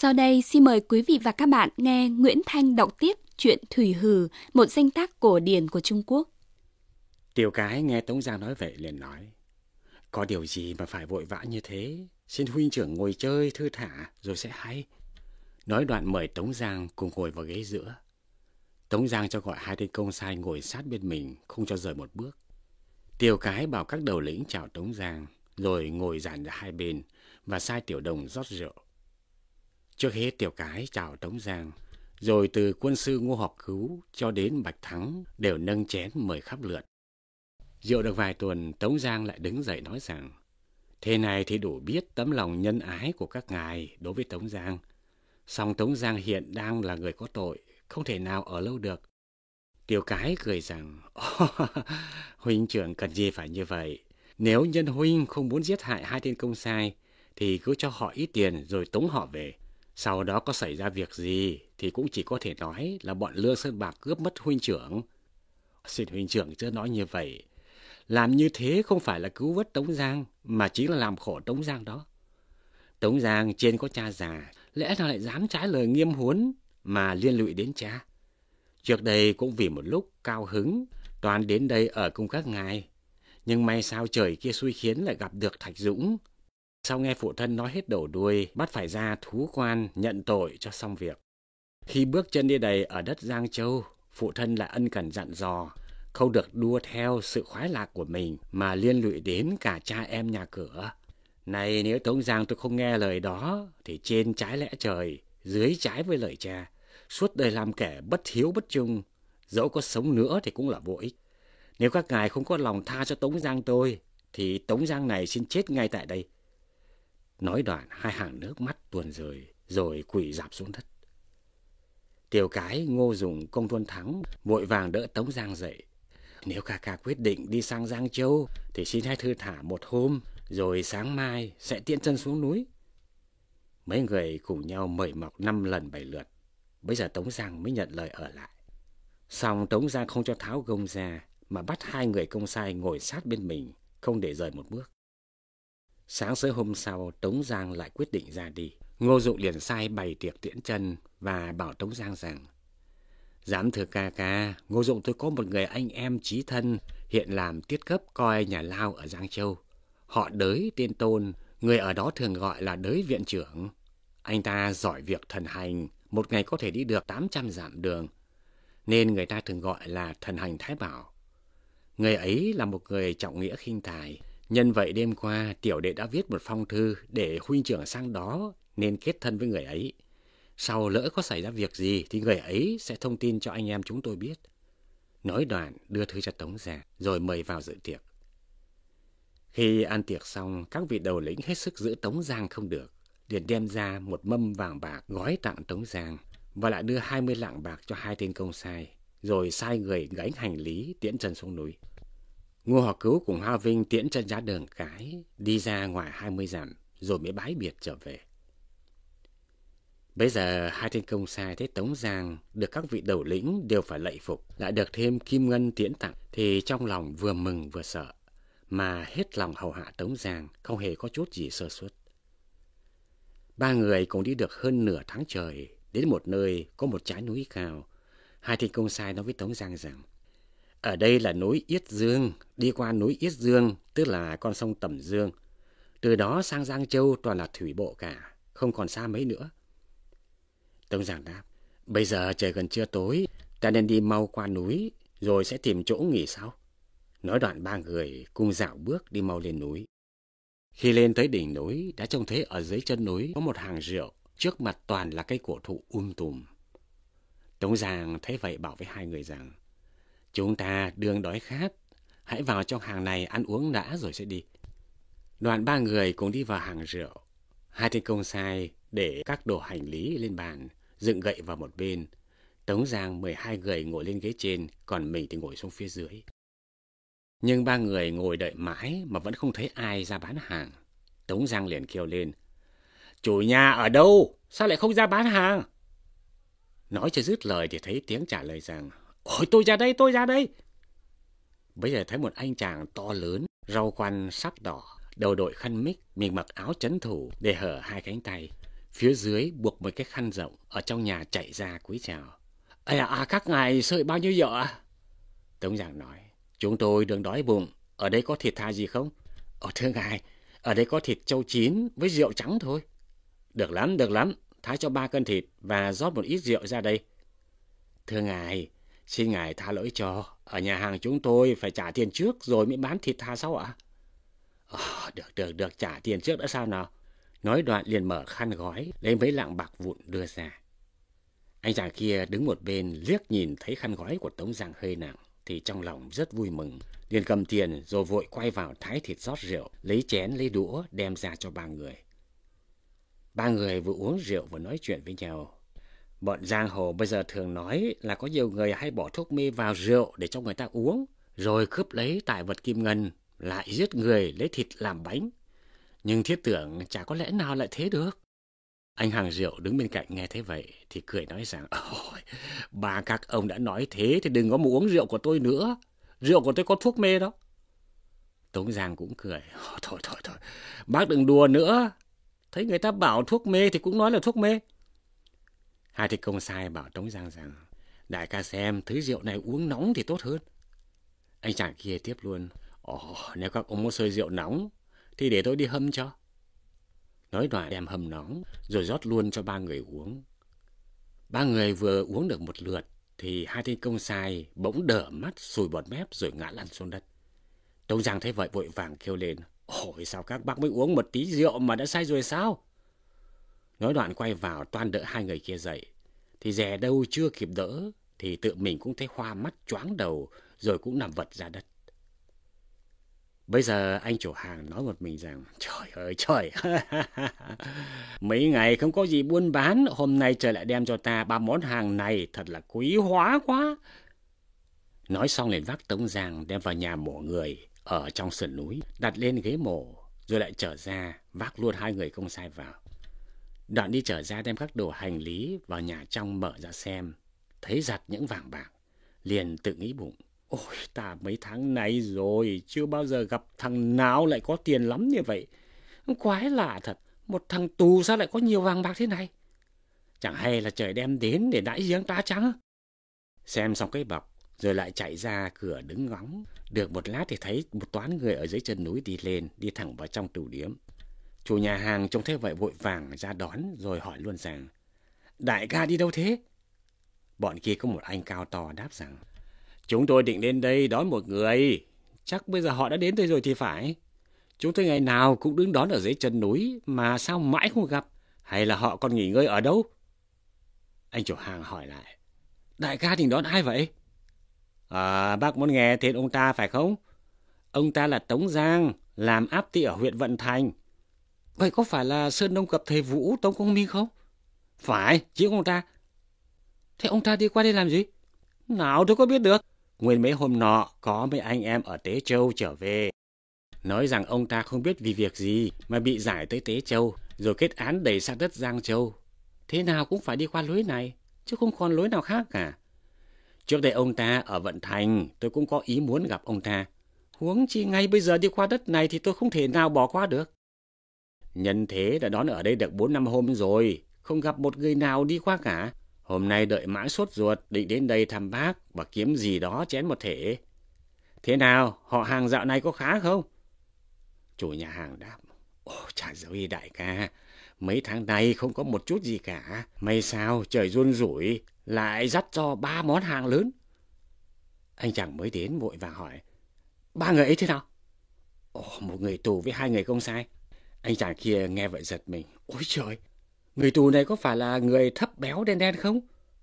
Sau đây xin mời quý vị và các bạn nghe Nguyễn Thanh đọc tiếp truyện Thủy Hử, một danh tác cổ điển của Trung Quốc. Tiểu Cái nghe Tống Giang nói vậy liền nói: có điều gì mà phải vội vã như thế? Xin huynh trưởng ngồi chơi thư thả rồi sẽ hay. Nói đoạn mời Tống Giang cùng ngồi vào ghế giữa. Tống Giang cho gọi hai tên công sai ngồi sát bên mình, không cho rời một bước. Tiểu Cái bảo các đầu lĩnh chào Tống Giang, rồi ngồi dàn ra hai bên và sai Tiểu Đồng rót rượu. Trước hết Tiểu Cái chào Tống Giang, rồi từ quân sư Ngô Học Cứu cho đến Bạch Thắng đều nâng chén mời khắp lượt. Rượu được vài tuần, Tống Giang lại đứng dậy nói rằng: thế này thì đủ biết tấm lòng nhân ái của các ngài đối với Tống Giang. Song Tống Giang hiện đang là người có tội, không thể nào ở lâu được. Tiểu Cái cười rằng: huynh trưởng cần gì phải như vậy. Nếu nhân huynh không muốn giết hại hai tên công sai thì cứ cho họ ít tiền rồi tống họ về. Sau đó có xảy ra việc gì thì cũng chỉ có thể nói là bọn Lương Sơn Bạc cướp mất huynh trưởng. Xin huynh trưởng chưa nói như vậy. Làm như thế không phải là cứu vớt Tống Giang, mà chính là làm khổ Tống Giang đó. Tống Giang trên có cha già, lẽ nào lại dám trái lời nghiêm huấn mà liên lụy đến cha? Trước đây cũng vì một lúc cao hứng, toàn đến đây ở cùng các ngài. Nhưng may sao trời kia xui khiến lại gặp được Thạch Dũng. Sau nghe phụ thân nói hết đầu đuôi, bắt phải ra thú quan nhận tội cho xong việc. Khi bước chân đi đầy ở đất Giang Châu, phụ thân lại ân cần dặn dò, không được đua theo sự khoái lạc của mình mà liên lụy đến cả cha em nhà cửa. Này nếu Tống Giang tôi không nghe lời đó thì trên trái lẽ trời, dưới trái với lời cha, suốt đời làm kẻ bất hiếu bất trung, dẫu có sống nữa thì cũng là vô ích. Nếu các ngài không có lòng tha cho Tống Giang tôi thì Tống Giang này xin chết ngay tại đây. Nói đoạn hai hàng nước mắt tuôn rơi rồi quỳ rạp xuống đất. Tiểu Cái, Ngô Dùng, Công Tuân Thắng vội vàng đỡ Tống Giang dậy. Nếu ca ca quyết định đi sang Giang Châu thì xin hãy thư thả một hôm, rồi sáng mai sẽ tiễn chân xuống núi. Mấy người cùng nhau mời mọc 5 lần 7 lượt. Bây giờ Tống Giang mới nhận lời ở lại. Song Tống Giang không cho tháo gông ra, mà bắt hai người công sai ngồi sát bên mình, không để rời một bước. Sáng sớm hôm sau, Tống Giang lại quyết định ra đi. Ngô Dụng liền sai bày tiệc tiễn chân và bảo Tống Giang rằng: dám thưa ca ca, Ngô Dụng tôi có một người anh em chí thân hiện làm tiết cấp coi nhà lao ở Giang Châu. Họ Đới tên Tôn, người ở đó thường gọi là Đới viện trưởng. Anh ta giỏi việc thần hành, một ngày có thể đi được 800 dặm đường, nên người ta thường gọi là thần hành Thái Bảo. Người ấy là một người trọng nghĩa khinh tài. Nhân vậy đêm qua tiểu đệ đã viết một phong thư để huynh trưởng sang đó nên kết thân với người ấy. Sau lỡ có xảy ra việc gì thì người ấy sẽ thông tin cho anh em chúng tôi biết. Nói đoạn đưa thư cho Tống Giang rồi mời vào dự tiệc. Khi ăn tiệc xong, các vị đầu lĩnh hết sức giữ Tống Giang không được, liền đem ra một mâm vàng bạc gói tặng Tống Giang và lại đưa 20 lạng bạc cho hai tên công sai, rồi sai người gánh hành lý tiễn chân xuống núi. Ngô Học Cứu cùng Hoa Vinh tiễn chân ra đường cái, đi ra ngoài 20 dặm rồi mới bái biệt trở về. Bây giờ hai tên công sai thấy Tống Giang được các vị đầu lĩnh đều phải lạy phục, lại được thêm kim ngân tiễn tặng, thì trong lòng vừa mừng vừa sợ, mà hết lòng hầu hạ Tống Giang, không hề có chút gì sơ suất. Ba người cũng đi được hơn nửa tháng trời, đến một nơi có một trái núi cao. Hai tên công sai nói với Tống Giang rằng: ở đây là núi Yết Dương, đi qua núi Yết Dương tức là con sông Tầm Dương. Từ đó sang Giang Châu toàn là thủy bộ cả, không còn xa mấy nữa. Tống Giang đáp: bây giờ trời gần trưa tối, ta nên đi mau qua núi, rồi sẽ tìm chỗ nghỉ sau. Nói đoạn ba người cùng dạo bước đi mau lên núi. Khi lên tới đỉnh núi, đã trông thấy ở dưới chân núi có một hàng rượu, trước mặt toàn là cây cổ thụ tùm. Tống Giang thấy vậy bảo với hai người rằng: chúng ta đương đói khát, hãy vào trong hàng này ăn uống đã rồi sẽ đi. Đoạn ba người cùng đi vào hàng rượu. Hai tên công sai để các đồ hành lý lên bàn, dựng gậy vào một bên. Tống Giang 12 người ngồi lên ghế trên, còn mình thì ngồi xuống phía dưới. Nhưng ba người ngồi đợi mãi mà vẫn không thấy ai ra bán hàng. Tống Giang liền kêu lên: chủ nhà ở đâu? Sao lại không ra bán hàng? Nói chưa dứt lời thì thấy tiếng trả lời rằng: ôi tôi ra đây, tôi ra đây. Bây giờ thấy một anh chàng to lớn, râu quăn sắc đỏ, đầu đội khăn mích, mình mặc áo chấn thủ để hở hai cánh tay. Phía dưới buộc một cái khăn rộng, ở trong nhà chạy ra cúi chào. Các ngài sợi bao nhiêu rượu ạ? Tống Giang nói, chúng tôi đừng đói bụng, ở đây có thịt thà gì không? Thưa ngài, ở đây có thịt trâu chín với rượu trắng thôi. Được lắm, thái cho 3 cân thịt và rót một ít rượu ra đây. Thưa ngài, xin ngài tha lỗi cho, ở nhà hàng chúng tôi phải trả tiền trước rồi mới bán thịt thà sau ạ? Được, trả tiền trước đã sao nào? Nói đoạn liền mở khăn gói, lấy mấy lạng bạc vụn đưa ra. Anh chàng kia đứng một bên liếc nhìn thấy khăn gói của Tống Giang hơi nặng, thì trong lòng rất vui mừng, liền cầm tiền rồi vội quay vào thái thịt rót rượu, lấy chén lấy đũa đem ra cho 3 người. 3 người vừa uống rượu vừa nói chuyện với nhau. Bọn giang hồ bây giờ thường nói là có nhiều người hay bỏ thuốc mê vào rượu để cho người ta uống, rồi cướp lấy tài vật kim ngân, lại giết người lấy thịt làm bánh. Nhưng thiết tưởng chả có lẽ nào lại thế được. Anh hàng rượu đứng bên cạnh nghe thế vậy thì cười nói rằng, bà các ông đã nói thế thì đừng có mà uống rượu của tôi nữa. Rượu của tôi có thuốc mê đó. Tống Giang cũng cười, thôi, bác đừng đùa nữa. Thấy người ta bảo thuốc mê thì cũng nói là thuốc mê. Hai thầy công sai bảo Tống Giang rằng, đại ca xem thứ rượu này uống nóng thì tốt hơn. Anh chàng kia tiếp luôn, nếu các ông muốn sơi rượu nóng thì để tôi đi hâm cho. Nói đoạn đem hâm nóng rồi rót luôn cho 3 người uống. 3 người vừa uống được một lượt thì hai tên công sai bỗng đờ mắt sùi bọt mép rồi ngã lăn xuống đất. Tống Giang thấy vậy vội vàng kêu lên, sao các bác mới uống một tí rượu mà đã say rồi sao? Nói đoạn quay vào toan đỡ 2 người kia dậy, thì dè đâu chưa kịp đỡ thì tự mình cũng thấy hoa mắt choáng đầu rồi cũng nằm vật ra đất. Bây giờ anh chủ hàng nói một mình rằng, trời, mấy ngày không có gì buôn bán, hôm nay trời lại đem cho ta 3 món hàng này, thật là quý hóa quá. Nói xong liền vác Tống Giang đem vào nhà mổ người ở trong sườn núi, đặt lên ghế mổ, rồi lại trở ra vác luôn 2 người công sai vào. Đoạn đi trở ra đem các đồ hành lý vào nhà trong mở ra xem, thấy giặt những vàng bạc, liền tự nghĩ bụng, ta mấy tháng nay rồi chưa bao giờ gặp thằng nào lại có tiền lắm như vậy. Quái lạ thật, một thằng tù sao lại có nhiều vàng bạc thế này? Chẳng hay là trời đem đến để đãi giếng ta chăng? Xem xong cái bọc rồi lại chạy ra cửa đứng ngóng. Được một lát thì thấy một toán người ở dưới chân núi đi lên, đi thẳng vào trong tủ điếm. Chủ nhà hàng trông thấy vậy vội vàng ra đón rồi hỏi luôn rằng, đại ca đi đâu thế? Bọn kia có một anh cao to đáp rằng, chúng tôi định lên đây đón một người, chắc bây giờ họ đã đến đây rồi thì phải. Chúng tôi ngày nào cũng đứng đón ở dưới chân núi mà sao mãi không gặp, hay là họ còn nghỉ ngơi ở đâu? Anh chủ hàng hỏi lại, đại ca định đón ai vậy? Bác muốn nghe tên ông ta phải không? Ông ta là Tống Giang, làm áp ty ở huyện Vận Thành. Vậy có phải là Sơn Đông Cập thầy Vũ Tống Công Minh không? Phải, chính ông ta. Thế ông ta đi qua đây làm gì? Nào tôi có biết được. Nguyên mấy hôm nọ có mấy anh em ở Tế Châu trở về, nói rằng ông ta không biết vì việc gì mà bị giải tới Tế Châu, rồi kết án đẩy sang đất Giang Châu. Thế nào cũng phải đi qua lối này, chứ không còn lối nào khác cả. Trước đây ông ta ở Vận Thành, tôi cũng có ý muốn gặp ông ta. Huống chi ngay bây giờ đi qua đất này thì tôi không thể nào bỏ qua được. Nhân thế đã đón ở đây được 4-5 hôm rồi, không gặp một người nào đi qua cả. Hôm nay đợi mãi sốt ruột, định đến đây thăm bác và kiếm gì đó chén một thể. Thế nào, họ hàng dạo này có khá không? Chủ nhà hàng đáp, chả dối đại ca, mấy tháng nay không có một chút gì cả. May sao trời run rủi, lại dắt cho 3 món hàng lớn. Anh chàng mới đến vội vàng hỏi, 3 người ấy thế nào? Một người tù với 2 người công sai. Anh chàng kia nghe vậy giật mình, ôi trời, người tù này có phải là người thấp béo đen đen không?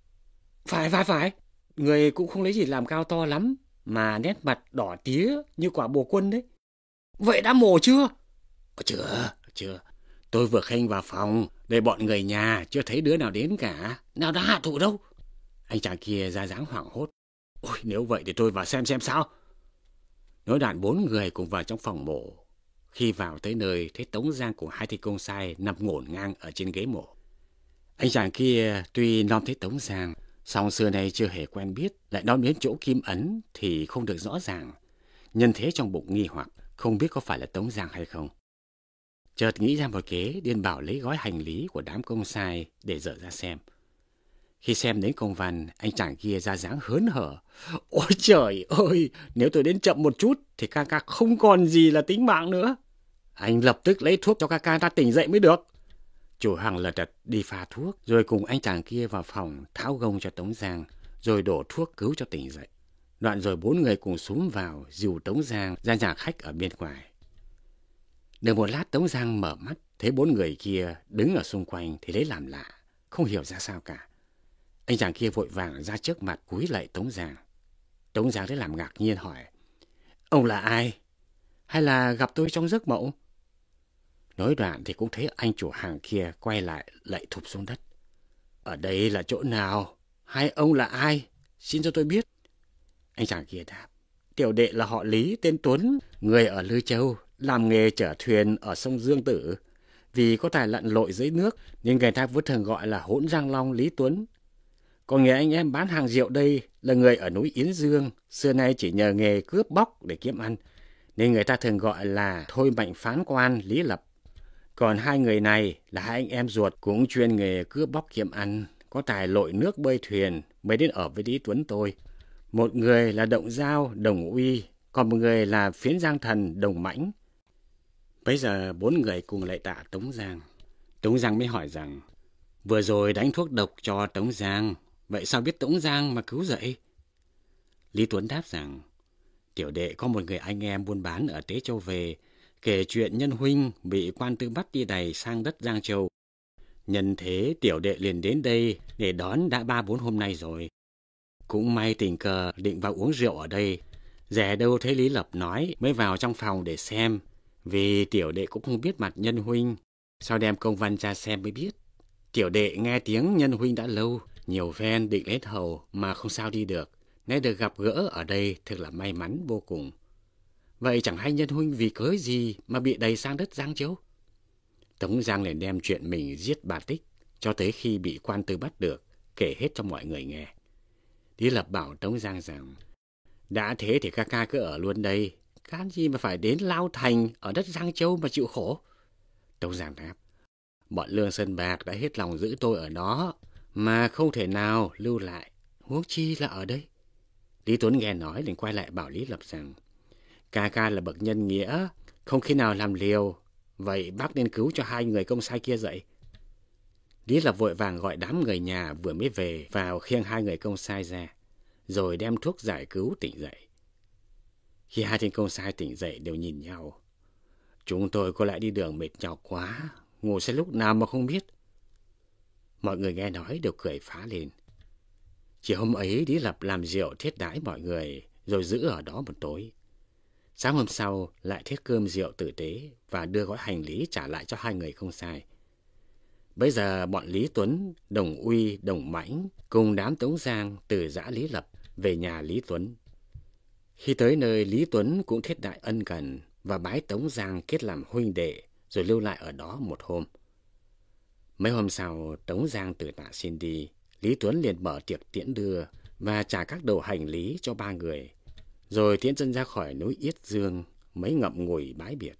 Phải, người cũng không lấy gì làm cao to lắm, mà nét mặt đỏ tía như quả bồ quân đấy. Vậy đã mổ chưa? Chưa. Tôi vừa khênh vào phòng, để bọn người nhà chưa thấy đứa nào đến cả. Nào đã hạ thủ đâu? Anh chàng kia ra dáng hoảng hốt. Ôi, nếu vậy thì tôi vào xem sao. Nói đoạn 4 người cùng vào trong phòng mổ. Khi vào tới nơi, thấy Tống Giang của 2 thầy công sai nằm ngổn ngang ở trên ghế mổ. Anh chàng kia tuy nom thấy Tống Giang, song xưa nay chưa hề quen biết, lại nói đến chỗ kim ấn thì không được rõ ràng. Nhân thế trong bụng nghi hoặc, không biết có phải là Tống Giang hay không. Chợt nghĩ ra một kế, điên bảo lấy gói hành lý của đám công sai để dở ra xem. Khi xem đến công văn, anh chàng kia ra dáng hớn hở. Ôi trời ơi, nếu tôi đến chậm một chút thì ca ca không còn gì là tính mạng nữa. Anh lập tức lấy thuốc cho ca ca ta tỉnh dậy mới được. Chủ hàng lật đật đi pha thuốc, rồi cùng anh chàng kia vào phòng tháo gông cho Tống Giang, rồi đổ thuốc cứu cho tỉnh dậy. Đoạn rồi 4 người cùng xúm vào, dìu Tống Giang ra nhà khách ở bên ngoài. Được một lát Tống Giang mở mắt, thấy 4 người kia đứng ở xung quanh thì lấy làm lạ, không hiểu ra sao cả. Anh chàng kia vội vàng ra trước mặt cúi lạy Tống Giang. Tống Giang lấy làm ngạc nhiên hỏi: Ông là ai? Hay là gặp tôi trong giấc mộng? Nói đoạn thì cũng thấy anh chủ hàng kia quay lại lạy thụp xuống đất. Ở đây là chỗ nào? Hai ông là ai? Xin cho tôi biết. Anh chàng kia đáp: Tiểu đệ là họ Lý, tên Tuấn, người ở Lư Châu, làm nghề chở thuyền ở sông Dương Tử. Vì có tài lặn lội dưới nước nên người ta vẫn thường gọi là Hỗn Giang Long Lý Tuấn. Còn người anh em bán hàng rượu đây là người ở núi Yến Dương, xưa nay chỉ nhờ nghề cướp bóc để kiếm ăn, nên người ta thường gọi là Thôi Mạnh Phán Quan Lý Lập. Còn hai người này là hai anh em ruột cũng chuyên nghề cướp bóc kiếm ăn, có tài lội nước bơi thuyền mới đến ở với Lý Tuấn tôi. Một người là Động Giao, Đồng Uy, còn một người là Phiến Giang Thần, Đồng Mãnh. Bây giờ 4 người cùng lạy tạ Tống Giang. Tống Giang mới hỏi rằng: Vừa rồi đánh thuốc độc cho Tống Giang, vậy sao biết Tống Giang mà cứu dậy? Lý Tuấn đáp rằng: Tiểu đệ có một người anh em buôn bán ở Tế Châu về, kể chuyện nhân huynh bị quan tư bắt đi đày sang đất Giang Châu. Nhân thế tiểu đệ liền đến đây để đón đã 3-4 hôm nay rồi. Cũng may tình cờ định vào uống rượu ở đây, rẻ đâu thấy Lý Lập nói mới vào trong phòng để xem, vì tiểu đệ cũng không biết mặt nhân huynh, sao đem công văn ra xem mới biết. Tiểu đệ nghe tiếng nhân huynh đã lâu, nhiều phen định đến hầu mà không sao đi được, nay được gặp gỡ ở đây thực là may mắn vô cùng. Vậy chẳng hay nhân huynh vì cớ gì mà bị đày sang đất Giang Châu? Tống Giang liền đem chuyện mình giết bà Tích cho tới khi bị quan tư bắt được, kể hết cho mọi người nghe. Lý Lập bảo Tống Giang rằng: Đã thế thì ca ca cứ ở luôn đây, can gì mà phải đến Lao Thành ở đất Giang Châu mà chịu khổ. Tống Giang đáp: Bọn Lương Sơn Bạc đã hết lòng giữ tôi ở đó, mà không thể nào lưu lại, huống chi là ở đây. Lý Tuấn nghe nói liền quay lại bảo Lý Lập rằng: Ca ca là bậc nhân nghĩa, không khi nào làm liều, vậy bác nên cứu cho hai người công sai kia dậy. Lý Lập vội vàng gọi đám người nhà vừa mới về vào khiêng hai người công sai ra, rồi đem thuốc giải cứu tỉnh dậy. Khi hai tên công sai tỉnh dậy đều nhìn nhau. Chúng tôi có lẽ đi đường mệt nhọc quá, ngủ sẽ lúc nào mà không biết. Mọi người nghe nói đều cười phá lên. Chiều hôm ấy Lý Lập làm rượu thiết đãi mọi người, rồi giữ ở đó một tối. Sáng hôm sau lại thiết cơm rượu tử tế và đưa gói hành lý trả lại cho hai người không sai. Bây giờ bọn Lý Tuấn, Đồng Uy, Đồng Mãnh cùng đám Tống Giang từ giã Lý Lập về nhà Lý Tuấn. Khi tới nơi, Lý Tuấn cũng thiết đại ân cần và bái Tống Giang kết làm huynh đệ, rồi lưu lại ở đó một hôm. Mấy hôm sau, Tống Giang từ tạ xin đi, Lý Tuấn liền mở tiệc tiễn đưa và trả các đồ hành lý cho 3 người, rồi tiễn chân ra khỏi núi Yết Dương, mấy ngậm ngùi bái biệt.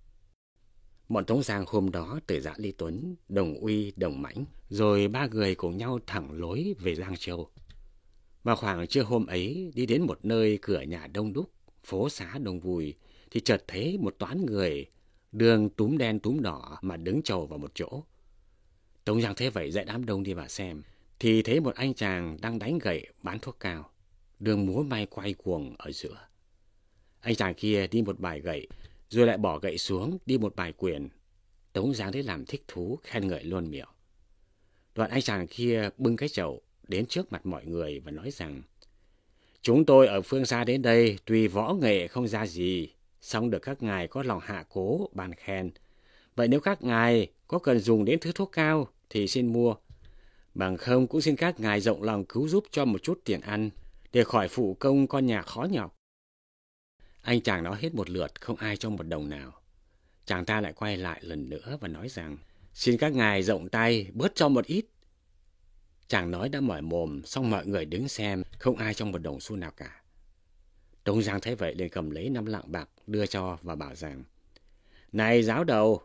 Bọn Tống Giang hôm đó từ giã Lý Tuấn, Đồng Uy, Đồng Mãnh, rồi 3 người cùng nhau thẳng lối về Giang Châu. Vào khoảng trưa hôm ấy, đi đến một nơi cửa nhà đông đúc, phố xá đông vui, thì chợt thấy một toán người, đường túm đen túm đỏ mà đứng chầu vào một chỗ. Tống Giang thấy vậy dạy đám đông đi vào xem, thì thấy một anh chàng đang đánh gậy bán thuốc cao, đường múa may quay cuồng ở giữa. Anh chàng kia đi một bài gậy, rồi lại bỏ gậy xuống đi một bài quyền. Tống Giang thấy làm thích thú, khen ngợi luôn miệng. Đoạn anh chàng kia bưng cái chậu đến trước mặt mọi người và nói rằng: Chúng tôi ở phương xa đến đây, tuy võ nghệ không ra gì, song được các ngài có lòng hạ cố ban khen. Vậy nếu các ngài có cần dùng đến thứ thuốc cao thì xin mua, bằng không cũng xin các ngài rộng lòng cứu giúp cho một chút tiền ăn, để khỏi phụ công con nhà khó nhọc. Anh chàng nói hết một lượt, không ai cho một đồng nào. Chàng ta lại quay lại lần nữa và nói rằng: Xin các ngài rộng tay, bớt cho một ít. Chàng nói đã mở mồm, xong mọi người đứng xem, không ai cho một đồng xu nào cả. Tống Giang thấy vậy liền cầm lấy 5 lạng bạc đưa cho và bảo rằng: Này giáo đầu,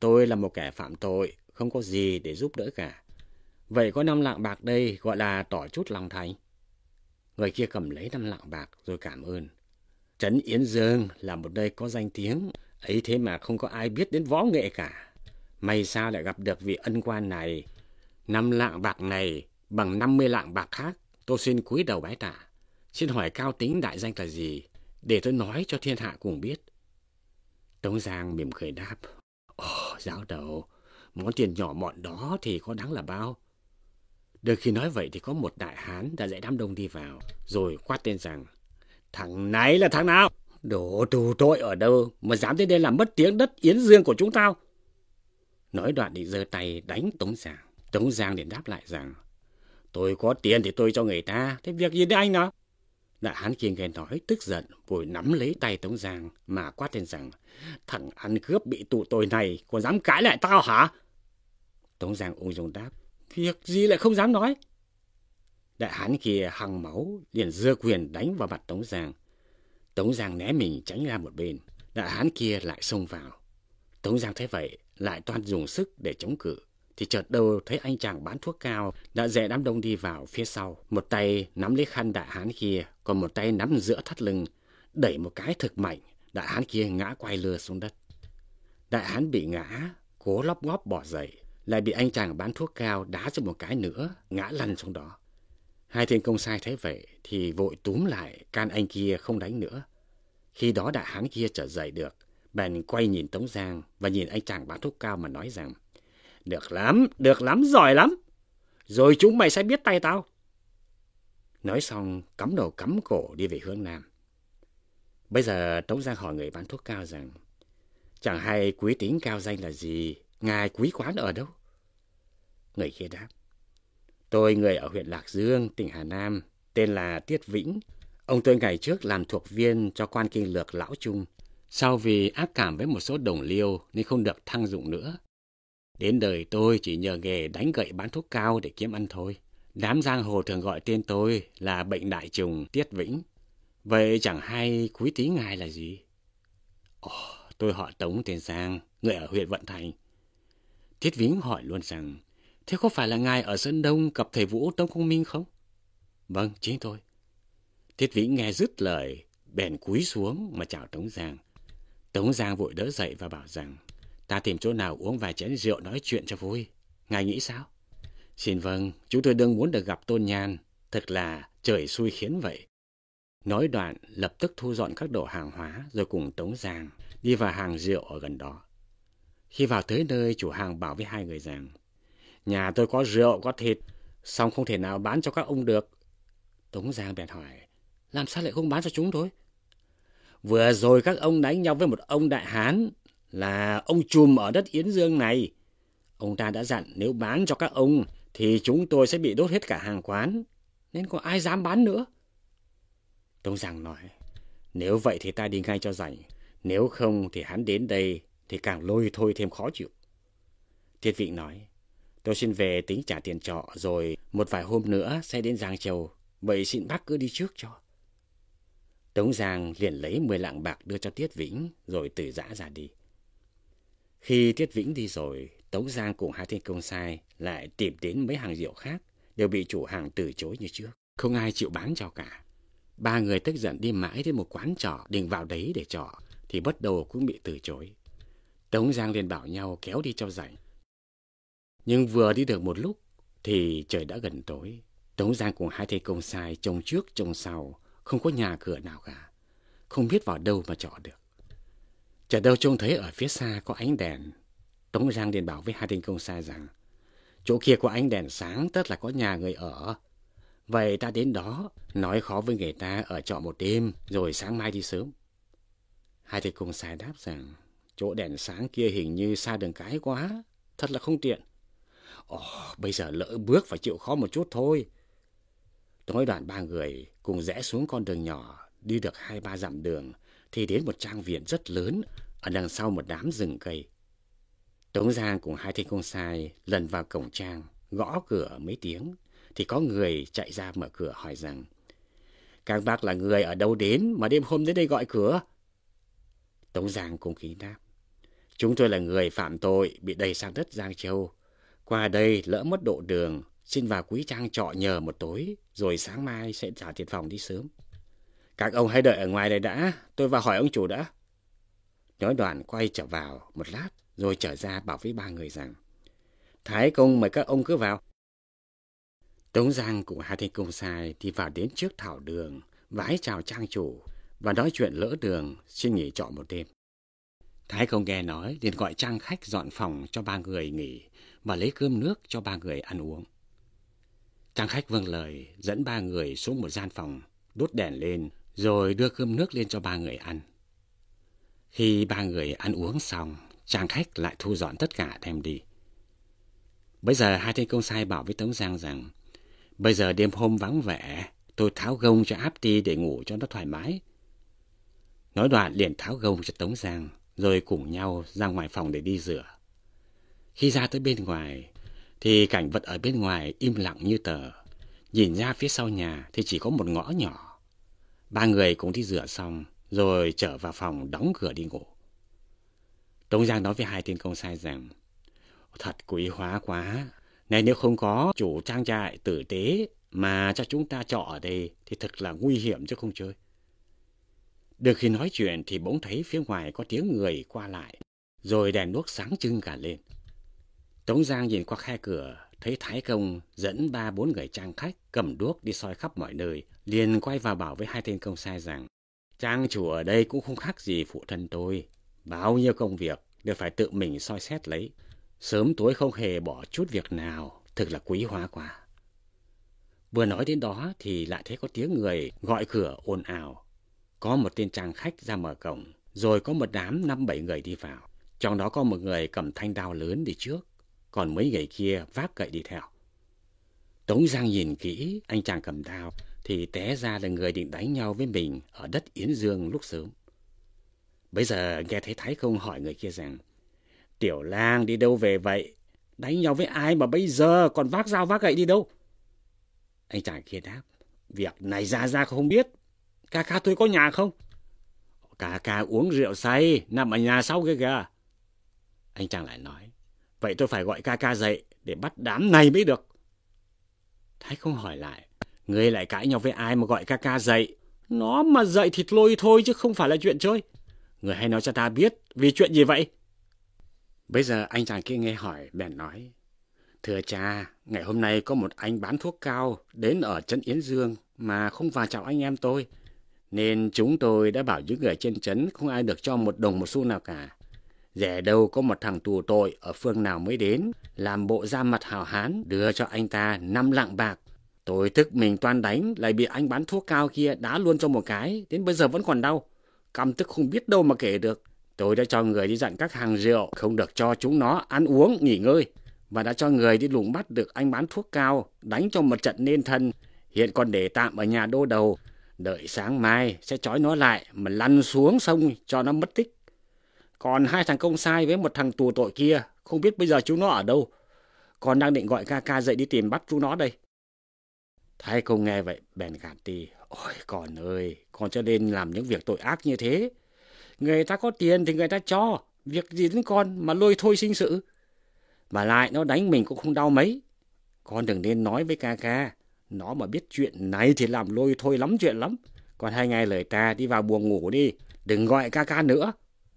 tôi là một kẻ phạm tội, không có gì để giúp đỡ cả. Vậy có 5 lạng bạc đây, gọi là tỏ chút lòng thành. Người kia cầm lấy 5 lạng bạc rồi cảm ơn. Trấn Yến Dương là một nơi có danh tiếng, ấy thế mà không có ai biết đến võ nghệ cả. May sao lại gặp được vị ân quan này. 5 lạng bạc này bằng 50 lạng bạc khác, tôi xin cúi đầu bái tạ. Xin hỏi cao tính đại danh là gì, để tôi nói cho thiên hạ cùng biết. Tống Giang mỉm cười đáp. Ồ, giáo đầu, món tiền nhỏ mọn đó thì có đáng là bao? Được khi nói vậy thì có một đại hán đã dạy đám đông đi vào, rồi quát lên rằng, thằng này là thằng nào? Đồ tù tội ở đâu mà dám đến đây làm mất tiếng đất Yến Dương của chúng tao? Nói đoạn định giơ tay đánh Tống Giang. Tống Giang liền đáp lại rằng, tôi có tiền thì tôi cho người ta, thế việc gì đến anh nào? Đại hán kia nghe nói tức giận, vội nắm lấy tay Tống Giang mà quát lên rằng, thằng ăn cướp bị tụ tội này còn dám cãi lại tao hả? Tống Giang ung dung đáp, việc gì lại không dám nói? Đại hán kia hằng máu liền giơ quyền đánh vào mặt Tống Giang. Tống Giang né mình tránh ra một bên, đại hán kia lại xông vào. Tống Giang thấy vậy lại toan dùng sức để chống cự, thì chợt đâu thấy anh chàng bán thuốc cao đã dè đám đông đi vào phía sau, một tay nắm lấy khăn đại hán kia, còn một tay nắm giữa thắt lưng, đẩy một cái thực mạnh, đại hán kia ngã quay lừa xuống đất. Đại hán bị ngã, cố lóp ngóp bỏ dậy, lại bị anh chàng bán thuốc cao đá cho một cái nữa, ngã lăn xuống đó. Hai tên công sai thấy vậy thì vội túm lại can anh kia không đánh nữa. Khi đó đại hán kia trở dậy được, bèn quay nhìn Tống Giang và nhìn anh chàng bán thuốc cao mà nói rằng, được lắm, giỏi lắm. Rồi chúng mày sẽ biết tay tao. Nói xong cắm đầu cắm cổ đi về hướng nam. Bây giờ Tống Giang hỏi người bán thuốc cao rằng, chẳng hay quý tính cao danh là gì, ngài quý quán ở đâu? Người kia đáp, tôi người ở huyện Lạc Dương, tỉnh Hà Nam, tên là Tiết Vĩnh. Ông tôi ngày trước làm thuộc viên cho quan kinh lược Lão Trung, sau vì ác cảm với một số đồng liêu nên không được thăng dụng nữa. Đến đời tôi chỉ nhờ nghề đánh gậy bán thuốc cao để kiếm ăn thôi. Đám giang hồ thường gọi tên tôi là bệnh đại trùng Tiết Vĩnh. Vậy chẳng hay quý tí ngài là gì? Ồ, tôi họ Tống tên Giang, người ở huyện Vận Thành. Tiết Vĩnh hỏi luôn rằng, thế có phải là ngài ở Sơn Đông gặp thầy Vũ Tông Công Minh không? Vâng, chính tôi. Tiết Vĩnh nghe dứt lời, bèn cúi xuống mà chào Tống Giang. Tống Giang vội đỡ dậy và bảo rằng, ta tìm chỗ nào uống vài chén rượu nói chuyện cho vui. Ngài nghĩ sao? Xin vâng, chúng tôi đương muốn được gặp Tôn Nhan. Thật là trời xui khiến vậy. Nói đoạn lập tức thu dọn các đồ hàng hóa rồi cùng Tống Giang đi vào hàng rượu ở gần đó. Khi vào tới nơi, chủ hàng bảo với hai người rằng, nhà tôi có rượu, có thịt, song không thể nào bán cho các ông được. Tống Giang bèn hỏi, làm sao lại không bán cho chúng tôi? Vừa rồi các ông đánh nhau với một ông đại hán, là ông trùm ở đất Yến Dương này. Ông ta đã dặn nếu bán cho các ông thì chúng tôi sẽ bị đốt hết cả hàng quán, nên có ai dám bán nữa. Tống Giang nói, nếu vậy thì ta đi ngay cho rảnh, nếu không thì hắn đến đây thì càng lôi thôi thêm khó chịu. Tiết Vĩnh nói, tôi xin về tính trả tiền trọ rồi một vài hôm nữa sẽ đến Giang Châu, vậy xin bác cứ đi trước cho. Tống Giang liền lấy 10 lạng bạc đưa cho Tiết Vĩnh rồi từ giã ra đi. Khi Tiết Vĩnh đi rồi, Tống Giang cùng hai tên công sai lại tìm đến mấy hàng rượu khác, đều bị chủ hàng từ chối như trước. Không ai chịu bán cho cả. Ba người tức giận đi mãi đến một quán trọ định vào đấy để trọ, thì bất đầu cũng bị từ chối. Tống Giang liền bảo nhau kéo đi cho rảnh. Nhưng vừa đi được một lúc thì trời đã gần tối. Tống Giang cùng hai tên công sai trông trước trông sau, không có nhà cửa nào cả, không biết vào đâu mà trọ được. Chợt đâu trông thấy ở phía xa có ánh đèn. Tống Giang liền bảo với hai tên công sai rằng, chỗ kia có ánh đèn sáng tất là có nhà người ở. Vậy ta đến đó nói khó với người ta ở trọ một đêm, rồi sáng mai đi sớm. Hai tên công sai đáp rằng, chỗ đèn sáng kia hình như xa đường cái quá, thật là không tiện. Ồ, bây giờ lỡ bước phải chịu khó một chút thôi. Nói đoạn ba người cùng rẽ xuống con đường nhỏ, đi được 2-3 dặm đường thì đến một trang viện rất lớn ở đằng sau một đám rừng cây. Tống Giang cùng hai tên công sai lần vào cổng trang, gõ cửa mấy tiếng thì có người chạy ra mở cửa hỏi rằng, các bác là người ở đâu đến mà đêm hôm đến đây gọi cửa? Tống Giang cùng kính đáp, Chúng tôi là người phạm tội bị đày sang đất Giang Châu. Qua đây lỡ mất độ đường, xin vào Quý Trang trọ nhờ một tối, rồi sáng mai sẽ trả tiền phòng đi sớm. Các ông hãy đợi ở ngoài đây đã, tôi vào hỏi ông chủ đã. Nói đoạn quay trở vào một lát, rồi trở ra bảo với ba người rằng, Thái công mời các ông cứ vào. Tống Giang cùng hai tên công sai đi vào đến trước thảo đường, vái chào trang chủ và nói chuyện lỡ đường, xin nghỉ trọ một đêm. Thái công nghe nói, liền gọi trang khách dọn phòng cho ba người nghỉ và lấy cơm nước cho ba người ăn uống. Trang khách vâng lời, dẫn ba người xuống một gian phòng, đốt đèn lên, rồi đưa cơm nước lên cho ba người ăn. Khi ba người ăn uống xong, trang khách lại thu dọn tất cả đem đi. Bây giờ hai tên công sai bảo với Tống Giang rằng, bây giờ đêm hôm vắng vẻ, tôi tháo gông cho áp đi để ngủ cho nó thoải mái. Nói đoạn liền tháo gông cho Tống Giang, rồi cùng nhau ra ngoài phòng để đi rửa. Khi ra tới bên ngoài, thì cảnh vật ở bên ngoài im lặng như tờ. Nhìn ra phía sau nhà thì chỉ có một ngõ nhỏ. Ba người cũng đi rửa xong, rồi trở vào phòng đóng cửa đi ngủ. Tống Giang nói với hai tên công sai rằng, thật quý hóa quá, này nếu không có chủ trang trại tử tế mà cho chúng ta trọ ở đây thì thật là nguy hiểm chứ không chơi. Được khi nói chuyện thì bỗng thấy phía ngoài có tiếng người qua lại, rồi đèn đuốc sáng trưng cả lên. Tống Giang nhìn qua khe cửa, thấy Thái công dẫn 3-4 người trang khách cầm đuốc đi soi khắp mọi nơi, liền quay vào bảo với hai tên công sai rằng, trang chủ ở đây cũng không khác gì phụ thân tôi, bao nhiêu công việc đều phải tự mình soi xét lấy, sớm tối không hề bỏ chút việc nào, thực là quý hóa quá. Vừa nói đến đó thì lại thấy có tiếng người gọi cửa ồn ào. Có một tên trang khách ra mở cổng, rồi có một đám 5-7 người đi vào. Trong đó có một người cầm thanh đao lớn đi trước, còn mấy người kia vác gậy đi theo. Tống Giang nhìn kỹ, anh chàng cầm đao thì té ra là người định đánh nhau với mình ở đất Yến Dương lúc sớm. Bây giờ nghe thấy Thái công hỏi người kia rằng, tiểu lang đi đâu về vậy? Đánh nhau với ai mà bây giờ còn vác dao vác gậy đi đâu? Anh chàng kia đáp, việc này ra không biết. Ca ca tôi có nhà không? Ca ca uống rượu say, nằm ở nhà sau kia kìa. Anh chàng lại nói, vậy tôi phải gọi ca ca dậy để bắt đám này mới được. Thái không hỏi lại, người lại cãi nhau với ai mà gọi ca ca dậy? Nó mà dậy thì lôi thôi chứ không phải là chuyện chơi. Người hãy nói cho ta biết, vì chuyện gì vậy? Bây giờ anh chàng kia nghe hỏi, bèn nói, thưa cha, ngày hôm nay có một anh bán thuốc cao đến ở trấn Yến Dương mà không vào chào anh em tôi. Nên chúng tôi đã bảo những người trên trấn không ai được cho một đồng một xu nào cả. Rẻ đâu có một thằng tù tội ở phương nào mới đến, làm bộ ra mặt hào hán đưa cho anh ta 5 lạng bạc. Tôi tức mình toan đánh, lại bị anh bán thuốc cao kia đá luôn cho một cái, đến bây giờ vẫn còn đau. Căm tức không biết đâu mà kể được. Tôi đã cho người đi dặn các hàng rượu không được cho chúng nó ăn uống, nghỉ ngơi. Và đã cho người đi lùng bắt được anh bán thuốc cao, đánh cho một trận nên thân. Hiện còn để tạm ở nhà đô đầu. Đợi sáng mai sẽ trói nó lại mà lăn xuống sông cho nó mất tích. Còn 2 thằng công sai với một thằng tù tội kia, không biết bây giờ chúng nó ở đâu. Con đang định gọi ca ca dậy đi tìm bắt chúng nó đây. Thái công nghe vậy bèn gạt đi. Ôi con ơi, con cho nên làm những việc tội ác như thế. Người ta có tiền thì người ta cho, việc gì đến con mà lôi thôi sinh sự. Mà lại nó đánh mình cũng không đau mấy. Con đừng nên nói với ca ca, nó mà biết chuyện này thì làm lôi thôi lắm chuyện lắm. Con hãy nghe lời ta đi vào buồng ngủ đi, đừng gọi ca ca nữa.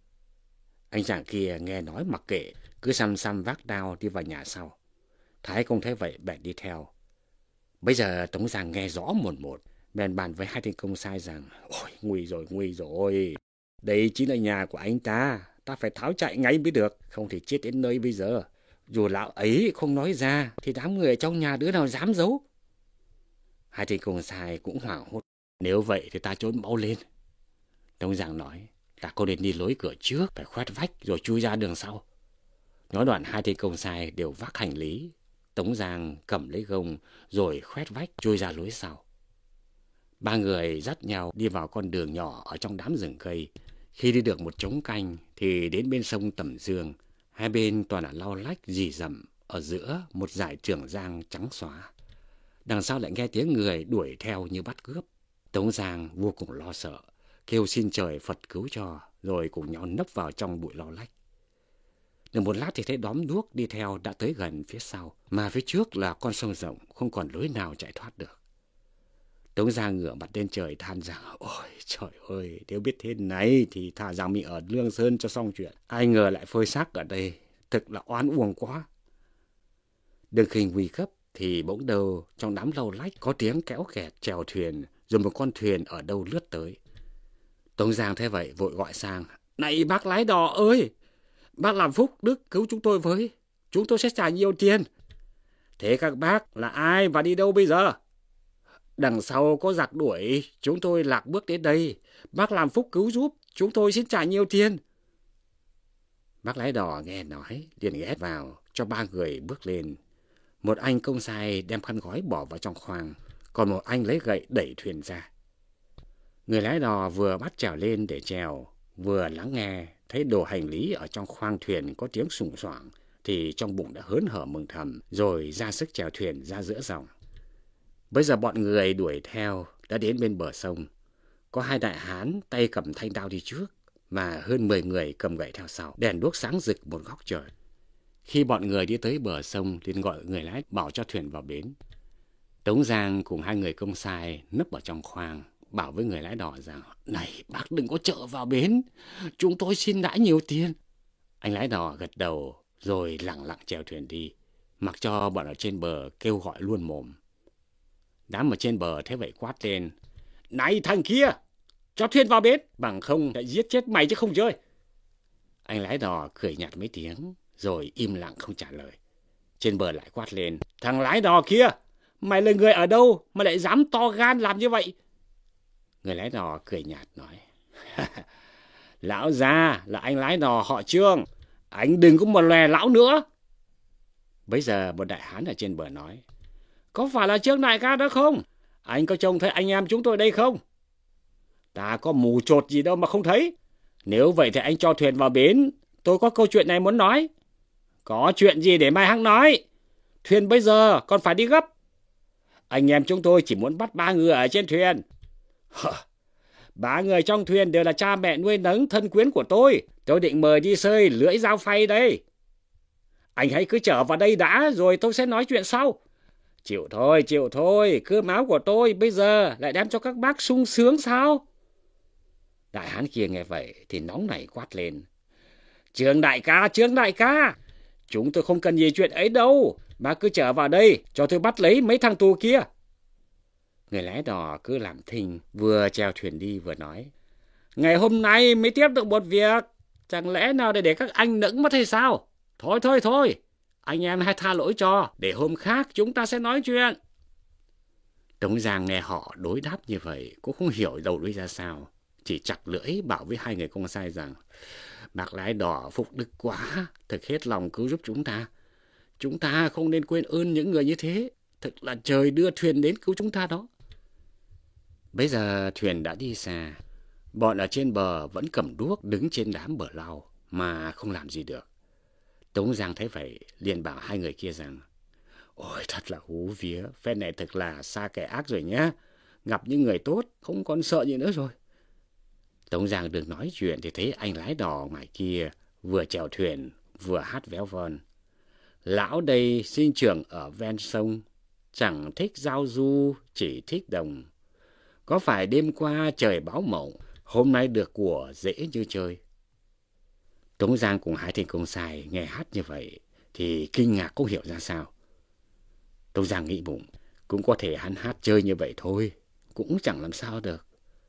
Anh chàng kia nghe nói mặc kệ, cứ xăm vác đao đi vào nhà sau. Thái công thấy vậy bèn đi theo. Bây giờ Tống Giang nghe rõ một, bèn bàn với hai tên công sai rằng, ôi nguy rồi, đây chính là nhà của anh ta phải tháo chạy ngay mới được, không thể chết đến nơi bây giờ. Dù lão ấy không nói ra thì đám người ở trong nhà đứa nào dám giấu. Hai tên công sai cũng hoảng hốt, nếu vậy thì ta trốn mau lên. Tống Giang nói, ta có nên đi lối cửa trước, phải khoét vách rồi chui ra đường sau. Nói đoạn hai tên công sai đều vác hành lý. Tống Giang cầm lấy gông rồi khoét vách chui ra lối sau. Ba người dắt nhau đi vào con đường nhỏ ở trong đám rừng cây. Khi đi được một trống canh thì đến bên sông Tẩm Dương. Hai bên toàn là lau lách rì rầm, ở giữa một dải trường giang trắng xóa. Đằng sau lại nghe tiếng người đuổi theo như bắt cướp. Tống Giang vô cùng lo sợ, kêu xin trời Phật cứu cho, rồi cùng nhau nấp vào trong bụi lau lách. Được một lát thì thấy đóm đuốc đi theo đã tới gần phía sau, mà phía trước là con sông rộng, không còn lối nào chạy thoát được. Tống Giang ngửa mặt lên trời than rằng: ôi trời ơi, nếu biết thế này thì thà rằng mình ở Lương Sơn cho xong chuyện. Ai ngờ lại phơi xác ở đây, thực là oan uổng quá. Đường khi nguy cấp thì bỗng đầu trong đám lâu lách có tiếng kéo kẹt chèo thuyền, rồi một con thuyền ở đâu lướt tới. Tống Giang thấy vậy vội gọi sang: này bác lái đò ơi, bác làm phúc đức cứu chúng tôi với, chúng tôi sẽ trả nhiều tiền. Thế các bác là ai và đi đâu bây giờ? Đằng sau có giặc đuổi, chúng tôi lạc bước đến đây. Bác làm phúc cứu giúp, chúng tôi xin trả nhiều tiền. Bác lái đò nghe nói, liền ghé vào, cho ba người bước lên. Một anh công sai đem khăn gói bỏ vào trong khoang, còn một anh lấy gậy đẩy thuyền ra. Người lái đò vừa bắt trèo lên để trèo, vừa lắng nghe, thấy đồ hành lý ở trong khoang thuyền có tiếng sùng soảng, thì trong bụng đã hớn hở mừng thầm, rồi ra sức chèo thuyền ra giữa dòng. Bây giờ bọn người đuổi theo đã đến bên bờ sông. Có hai đại hán tay cầm thanh đao đi trước, và hơn 10 người cầm gậy theo sau, đèn đuốc sáng rực một góc trời. Khi bọn người đi tới bờ sông, liền gọi người lái bảo cho thuyền vào bến. Tống Giang cùng hai người công sai nấp ở trong khoang, bảo với người lái đò rằng: này bác đừng có chợ vào bến, chúng tôi xin đãi nhiều tiền. Anh lái đò gật đầu rồi lẳng lặng chèo thuyền đi, mặc cho bọn ở trên bờ kêu gọi luôn mồm. Đám ở trên bờ thế vậy quát lên: này thằng kia, cho thuyền vào bến, bằng không lại giết chết mày chứ không chơi. Anh lái đò cười nhạt mấy tiếng rồi im lặng không trả lời. Trên bờ lại quát lên: thằng lái đò kia, mày là người ở đâu mà lại dám to gan làm như vậy? Người lái đò cười nhạt nói: lão già là anh lái đò họ Trương, anh đừng có mà lòe lão nữa. Bấy giờ một đại hán ở trên bờ nói: có phải là Trương đại ca đó không? Anh có trông thấy anh em chúng tôi đây không? Ta có mù chột gì đâu mà không thấy. Nếu vậy thì anh cho thuyền vào bến, tôi có câu chuyện này muốn nói. Có chuyện gì để mai hẵng nói, thuyền bây giờ còn phải đi gấp. Anh em chúng tôi chỉ muốn bắt 3 người ở trên thuyền. 3 người trong thuyền đều là cha mẹ nuôi nấng thân quyến của tôi định mời đi chơi lưỡi dao phay đây. Anh hãy cứ trở vào đây đã, rồi tôi sẽ nói chuyện sau. Chịu thôi, cơm áo của tôi bây giờ lại đem cho các bác sung sướng sao? Đại hán kia nghe vậy thì nóng nảy quát lên: Trương đại ca, chúng tôi không cần gì chuyện ấy đâu, mà cứ trở vào đây cho tôi bắt lấy mấy thằng tù kia. Người lái đò cứ làm thinh, vừa chèo thuyền đi vừa nói: ngày hôm nay mới tiếp được một việc, chẳng lẽ nào để các anh nẫng mất hay sao? Thôi, anh em hãy tha lỗi cho, để hôm khác chúng ta sẽ nói chuyện. Tống Giang nghe họ đối đáp như vậy cũng không hiểu đầu đuôi ra sao, chỉ chặt lưỡi bảo với hai người công sai rằng: bác lái đò phúc đức quá, thực hết lòng cứu giúp chúng ta không nên quên ơn những người như thế, thực là trời đưa thuyền đến cứu chúng ta đó. Bây giờ thuyền đã đi xa, bọn ở trên bờ vẫn cầm đuốc đứng trên đám bờ lau mà không làm gì được. Tống Giang thấy vậy liền bảo hai người kia rằng: ôi thật là hú vía, phen này thật là xa kẻ ác rồi nhá, gặp những người tốt không còn sợ gì nữa rồi. Tống Giang đừng nói chuyện thì thấy anh lái đò ngoài kia vừa chèo thuyền vừa hát véo von: lão đây sinh trưởng ở ven sông, chẳng thích giao du chỉ thích đồng. Có phải đêm qua trời báo mộng, hôm nay được của dễ như chơi. Tống Giang cùng hai tên công sai nghe hát như vậy thì kinh ngạc không hiểu ra sao. Tống Giang nghĩ bụng, cũng có thể hắn hát chơi như vậy thôi, cũng chẳng làm sao được.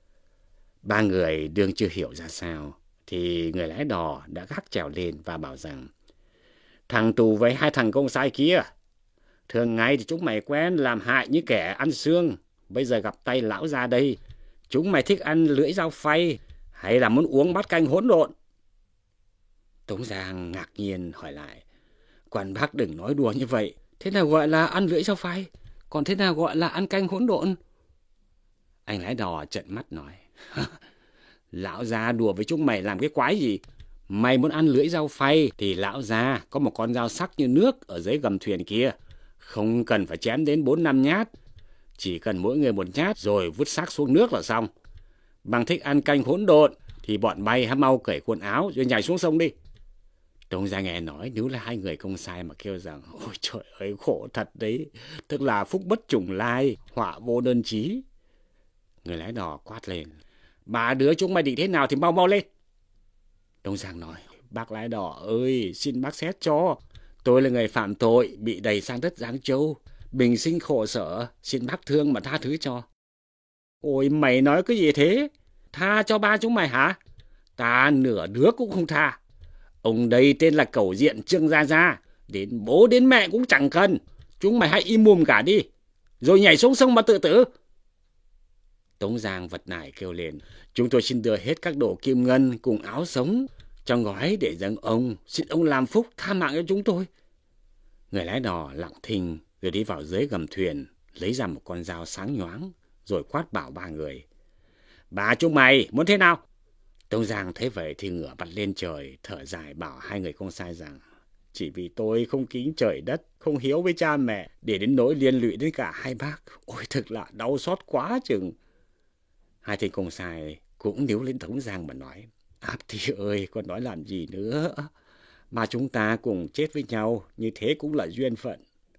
Ba người đương chưa hiểu ra sao thì người lái đò đã gác chèo lên và bảo rằng: thằng tù với hai thằng công sai kia, thường ngày thì chúng mày quen làm hại như kẻ ăn xương, bây giờ gặp tay lão già đây, chúng mày thích ăn lưỡi dao phay hay là muốn uống bát canh hỗn độn? Tống Giang ngạc nhiên hỏi lại: quan bác đừng nói đùa như vậy, thế nào gọi là ăn lưỡi dao phay, còn thế nào gọi là ăn canh hỗn độn? Anh lái đò trợn mắt nói: lão già đùa với chúng mày làm cái quái gì? Mày muốn ăn lưỡi dao phay thì lão già có một con dao sắc như nước ở dưới gầm thuyền kia, không cần phải chém đến 4-5 nhát, chỉ cần mỗi người một nhát rồi vứt xác xuống nước là xong. Bằng thích ăn canh hỗn độn thì bọn bay hãy mau cởi quần áo rồi nhảy xuống sông đi. Tống Giang nghe nói níu là hai người công sai mà kêu rằng: ôi trời ơi, khổ thật đấy, tức là phúc bất trùng lai, họa vô đơn chí. Người lái đò quát lên: ba đứa chúng mày định thế nào thì mau mau lên. Tống Giang nói: bác lái đò ơi, xin bác xét cho. Tôi là người phạm tội, bị đày sang đất Giáng Châu, bình sinh khổ sở, xin bác thương mà tha thứ cho. Ôi mày nói cái gì thế? Tha cho ba chúng mày hả? Ta nửa đứa cũng không tha. Ông đây tên là Cẩu Diện Trương Gia Gia, đến bố đến mẹ cũng chẳng cần. Chúng mày hãy im mồm cả đi, rồi nhảy xuống sông mà tự tử. Tống Giang vật nải kêu lên: chúng tôi xin đưa hết các đồ kim ngân cùng áo sống trong gói để dâng ông, xin ông làm phúc tha mạng cho chúng tôi. Người lái đò lặng thinh rồi đi vào dưới gầm thuyền, lấy ra một con dao sáng nhoáng, rồi quát bảo ba người: ba chúng mày muốn thế nào? Tống Giang thấy vậy thì ngửa mặt lên trời, thở dài bảo hai người công sai rằng: chỉ vì tôi không kính trời đất, không hiếu với cha mẹ, để đến nỗi liên lụy đến cả hai bác. Ôi thực là đau xót quá chừng. Hai thầy công sai cũng níu lên Tống Giang mà nói: áp thì ơi, con nói làm gì nữa, mà chúng ta cùng chết với nhau, như thế cũng là duyên phận.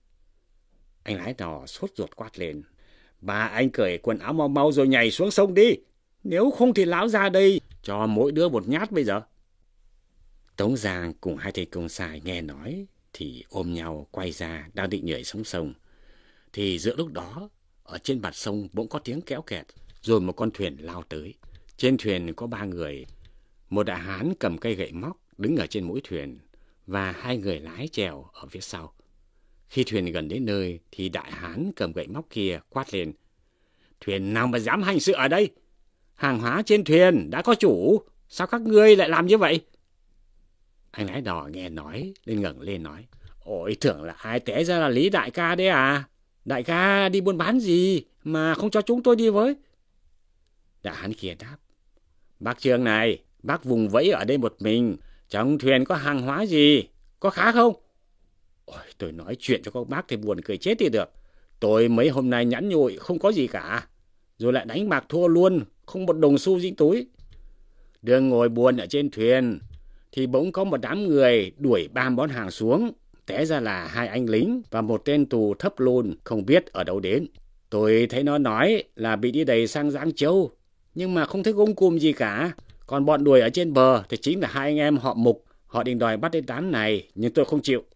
Anh lái đò sốt ruột quát lên: ba anh cởi quần áo mau mau rồi nhảy xuống sông đi, nếu không thì lão ra đây cho mỗi đứa một nhát bây giờ. Tống Giang cùng hai thầy công sai nghe nói thì ôm nhau quay ra, đang định nhảy xuống sông. Thì giữa lúc đó, ở trên mặt sông bỗng có tiếng kéo kẹt, rồi một con thuyền lao tới. Trên thuyền có ba người, một đại hán cầm cây gậy móc đứng ở trên mũi thuyền, và hai người lái chèo ở phía sau. Khi thuyền gần đến nơi thì đại hán cầm gậy móc kia quát lên: thuyền nào mà dám hành sự ở đây? Hàng hóa trên thuyền đã có chủ, sao các ngươi lại làm như vậy? Anh lái đò nghe nói lên ngẩng lên nói: ôi tưởng là ai, té ra là Lý đại ca đấy à? Đại ca đi buôn bán gì mà không cho chúng tôi đi với? Đại hán kia đáp: bác Trương này, bác vùng vẫy ở đây một mình, trong thuyền có hàng hóa gì, có khá không? Ôi, tôi nói chuyện cho các bác thì buồn cười chết đi được. Tôi mấy hôm nay nhẵn nhụi không có gì cả, rồi lại đánh bạc thua luôn, không một đồng xu dính túi. Đường ngồi buồn ở trên thuyền thì bỗng có một đám người đuổi 3 món hàng xuống, té ra là 2 anh lính và một tên tù thấp lùn không biết ở đâu đến. Tôi thấy nó nói là bị đi đày sang Giáng Châu, nhưng mà không thấy gông cùm gì cả. Còn bọn đuổi ở trên bờ thì chính là 2 anh em họ Mục, họ định đòi bắt đến đám này, nhưng tôi không chịu.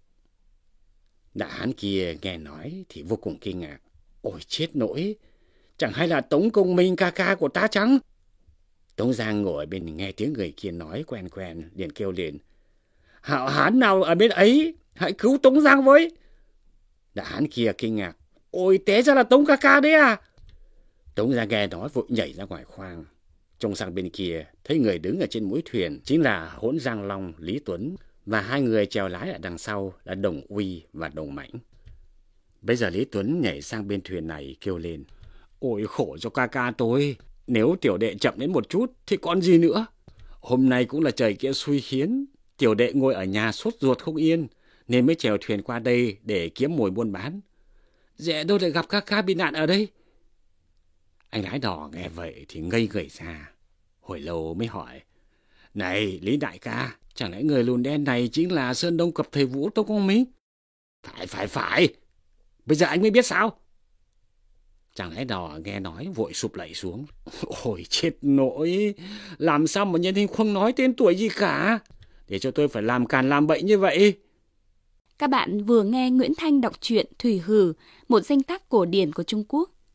Đại hán kia nghe nói thì vô cùng kinh ngạc: ôi chết nỗi, chẳng hay là Tống Công Minh ca ca của ta chăng? Tống Giang ngồi bên nghe tiếng người kia nói quen quen, liền kêu lên: hảo hán nào ở bên ấy, hãy cứu Tống Giang với. Đại hán kia kinh ngạc: ôi té ra là Tống ca ca đấy à? Tống Giang nghe nói vội nhảy ra ngoài khoang, trông sang bên kia thấy người đứng ở trên mũi thuyền chính là Hỗn Giang Long Lý Tuấn, và 2 người chèo lái ở đằng sau là Đồng Uy và Đồng Mãnh. Bây giờ Lý Tuấn nhảy sang bên thuyền này kêu lên: ôi khổ cho ca ca tôi, nếu tiểu đệ chậm đến một chút thì còn gì nữa. Hôm nay cũng là trời kia xui khiến, tiểu đệ ngồi ở nhà sốt ruột không yên, nên mới chèo thuyền qua đây để kiếm mồi buôn bán. Dễ đâu lại gặp ca ca bị nạn ở đây. Anh lái đò nghe vậy thì ngây người ra, hồi lâu mới hỏi: này Lý đại ca, chẳng lẽ người lùn đen này chính là Sơn Đông Cập Thầy Vũ Tống Công Minh? Phải, bây giờ anh mới biết sao? Chàng lái đò nghe nói vội sụp lạy xuống: ôi chết nỗi, làm sao mà nhân hình không nói tên tuổi gì cả, để cho tôi phải làm càn làm bậy như vậy. Các bạn vừa nghe Nguyễn Thanh đọc truyện Thủy Hử, một danh tác cổ điển của Trung Quốc.